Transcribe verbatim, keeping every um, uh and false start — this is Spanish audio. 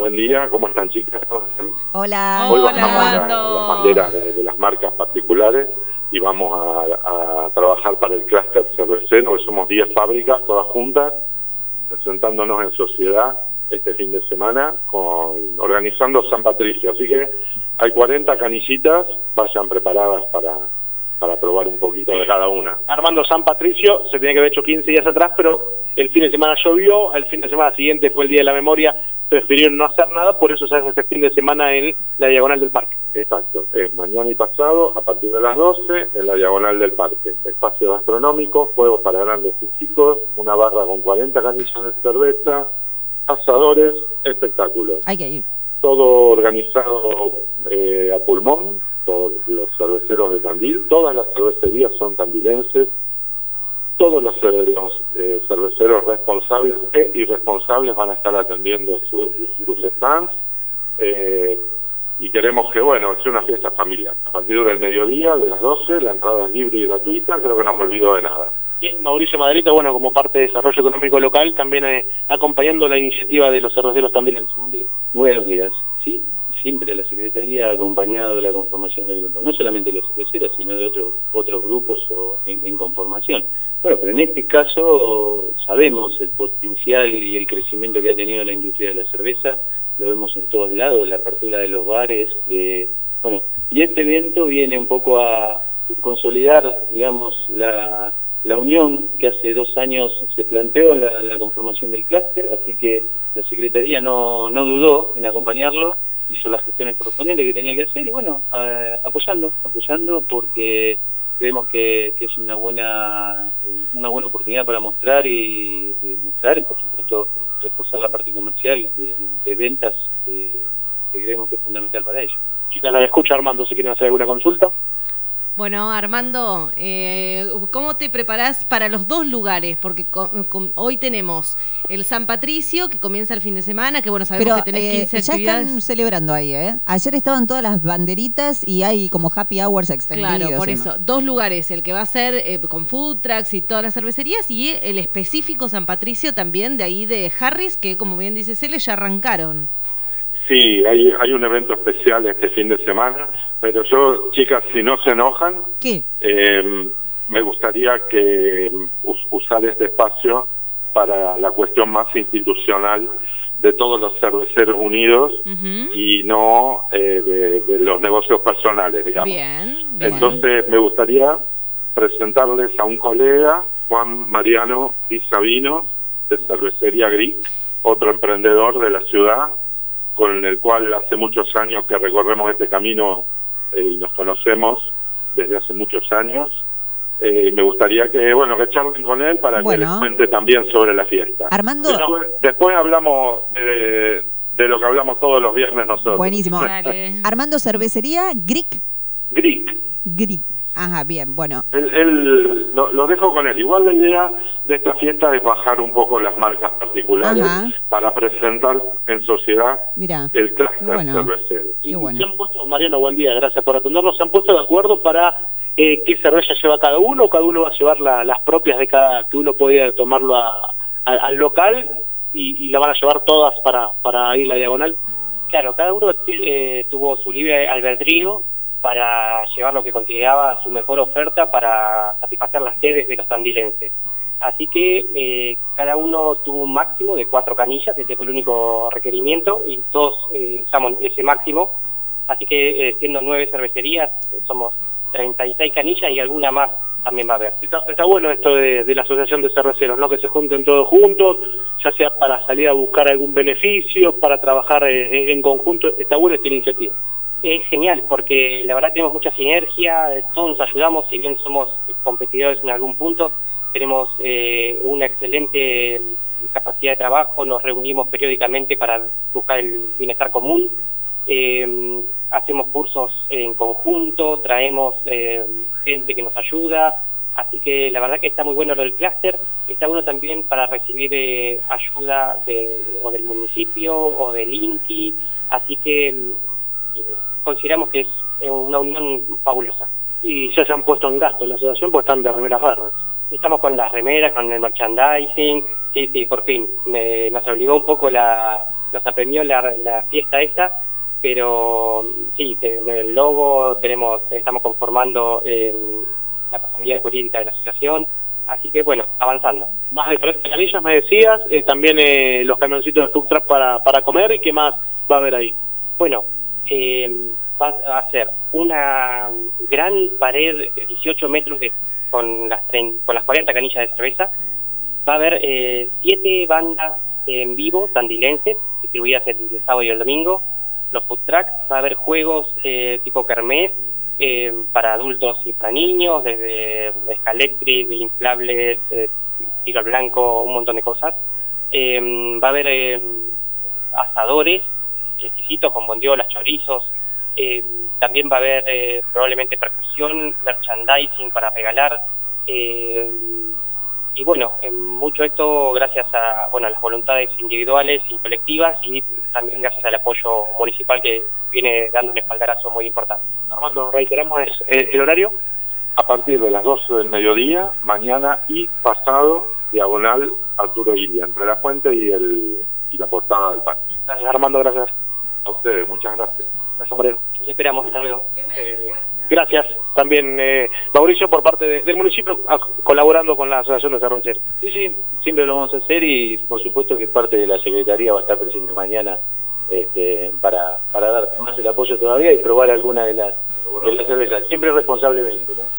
buen día. ¿Cómo están, chicas? Hola. Hoy Hola, bajamos la, Armando. las banderas de, de las marcas particulares y vamos a, a trabajar para el clúster cervecero, que somos diez fábricas, todas juntas, presentándonos en sociedad este fin de semana, con organizando San Patricio. Así que hay cuarenta canillitas, vayan preparadas para, para probar un poquito de cada una. Armando, San Patricio se tenía que haber hecho quince días atrás, pero el fin de semana llovió, el fin de semana siguiente fue el Día de la Memoria, prefirieron no hacer nada, por eso se hace este fin de semana en la Diagonal del Parque. Exacto, es mañana y pasado a partir de las doce en la Diagonal del Parque. Espacio gastronómico, juegos para grandes y chicos, una barra con cuarenta canillas de cerveza, asadores, espectáculos. Hay que ir. Todo organizado eh, a pulmón, todos los cerveceros de Tandil, todas las cervecerías son tandilenses, todos los, los eh, cerveceros responsables e irresponsables van a estar atendiendo sus, sus stands, eh, y queremos que, bueno, sea una fiesta familiar. A partir del mediodía, de las doce, la entrada es libre y gratuita, creo que no me olvido de nada. Y Mauricio Madrito, bueno, como parte de Desarrollo Económico Local, también eh, acompañando la iniciativa de los cerveceros también. Buenos días. Sí, siempre la Secretaría ha acompañado la conformación del grupo, no solamente los cerveceros, sino de otros otros grupos o en, en conformación. Bueno, pero en este caso sabemos el potencial y el crecimiento que ha tenido la industria de la cerveza, lo vemos en todos lados, la apertura de los bares, eh, bueno, y este evento viene un poco a consolidar, digamos, la, la unión que hace dos años se planteó en la, la conformación del clúster, así que la Secretaría no, no dudó en acompañarlo, hizo las gestiones correspondientes que tenía que hacer y bueno, eh, apoyando, apoyando porque creemos que, que es una buena una buena oportunidad para mostrar y, y mostrar y por supuesto reforzar la parte comercial de, de ventas eh, que creemos que es fundamental para ellos. Chicas, la escucha Armando, si quieren hacer alguna consulta. Bueno, Armando, eh, ¿cómo te preparás para los dos lugares? Porque con, con, hoy tenemos el San Patricio, que comienza el fin de semana, que bueno, sabemos Pero, que tenés quince eh, ya actividades. están celebrando ahí, ¿eh? Ayer estaban todas las banderitas y hay como happy hours extendidos. Claro, por ¿no? eso, dos lugares, el que va a ser eh, con food trucks y todas las cervecerías, y el específico San Patricio también de ahí de Harris, que como bien dice Cele, ya arrancaron. Sí, hay, hay un evento especial este fin de semana, pero yo, chicas, si no se enojan, ¿Qué? eh, me gustaría que us, usar este espacio para la cuestión más institucional de todos los cerveceros unidos uh-huh. y no eh, de, de los negocios personales, digamos. Bien, bien. Entonces me gustaría presentarles a un colega, Juan Mariano Di Sabino, de Cervecería Gric, otro emprendedor de la ciudad, con el cual hace muchos años que recorremos este camino eh, y nos conocemos desde hace muchos años. Eh, me gustaría que, bueno, que charlen con él para bueno. que les cuente también sobre la fiesta. Armando. Después, después hablamos de, de lo que hablamos todos los viernes nosotros. Buenísimo. Dale. Armando, cervecería Gric. Gric. Gric. Ajá, bien, bueno. Él, él lo, lo dejo con él. Igual la idea de esta fiesta es bajar un poco las marcas particulares Ajá. para presentar en sociedad Mirá, el clúster bueno, cervecero. Y bueno. Se han puesto, Mariano, buen día, gracias por atendernos. Se han puesto de acuerdo para eh, qué cerveza lleva cada uno, o cada uno va a llevar la, las propias de cada, que uno podía tomarlo a, a, al local y, y la van a llevar todas para, para ir a la diagonal. Claro, cada uno eh, tuvo su libre albedrío para llevar lo que consideraba su mejor oferta para satisfacer las sedes de los tandilenses. Así que eh, cada uno tuvo un máximo de cuatro canillas, ese fue el único requerimiento, y todos eh, usamos ese máximo. Así que eh, siendo nueve cervecerías, eh, somos treinta y seis canillas y alguna más también va a haber. Está, está bueno esto de, de la asociación de cerveceros, ¿no? Que se junten todos juntos, ya sea para salir a buscar algún beneficio, para trabajar eh, en conjunto. Está buena esta iniciativa. Es genial, porque la verdad tenemos mucha sinergia, todos nos ayudamos, si bien somos competidores en algún punto, tenemos eh, una excelente capacidad de trabajo, nos reunimos periódicamente para buscar el bienestar común, eh, hacemos cursos en conjunto, traemos eh, gente que nos ayuda, así que la verdad que está muy bueno lo del clúster, está bueno también para recibir eh, ayuda de, o del municipio o del INTI, así que eh, consideramos que es una unión fabulosa. Y ya se han puesto en gasto la asociación porque están de remeras verdes. Estamos con las remeras, con el merchandising, sí, sí, por fin. Me, nos obligó un poco la, nos apremió la, la fiesta esta, pero sí, el logo tenemos, estamos conformando eh, la personalidad jurídica de la asociación, así que bueno, avanzando. Más de tres canillas me decías, eh, también eh, los camioncitos de food truck para, para comer, ¿y qué más va a haber ahí? Bueno, eh, va a hacer una gran pared de dieciocho metros de, con, las con las cuarenta canillas de cerveza. Va a haber eh, siete bandas en vivo, tandilenses, distribuidas el, el sábado y el domingo. Los food trucks, va a haber juegos eh, tipo kermés eh, para adultos y para niños, desde escalectris, inflables, eh, tiro al blanco, un montón de cosas. Eh, va a haber eh, asadores exquisitos con bondiolas, chorizos. Eh, también va a haber eh, probablemente percusión, merchandising para regalar. Eh, y bueno, en mucho esto gracias a bueno a las voluntades individuales y colectivas, y también gracias al apoyo municipal que viene dando un espaldarazo muy importante. Armando, reiteramos es, eh, el horario. A partir de las doce del mediodía, mañana y pasado, diagonal Arturo Ilia, entre la fuente y el y la portada del parque. Gracias, Armando, gracias. A ustedes, muchas gracias. Gracias, Mariano. Los esperamos, hasta luego. Eh, gracias también, eh, Mauricio, por parte de, del municipio, a, colaborando con la Asociación de Cerrocheros. Sí, sí, siempre lo vamos a hacer, y por supuesto que parte de la Secretaría va a estar presente mañana este, para, para dar más el apoyo todavía y probar alguna de las, de las cervezas, siempre responsablemente, ¿no?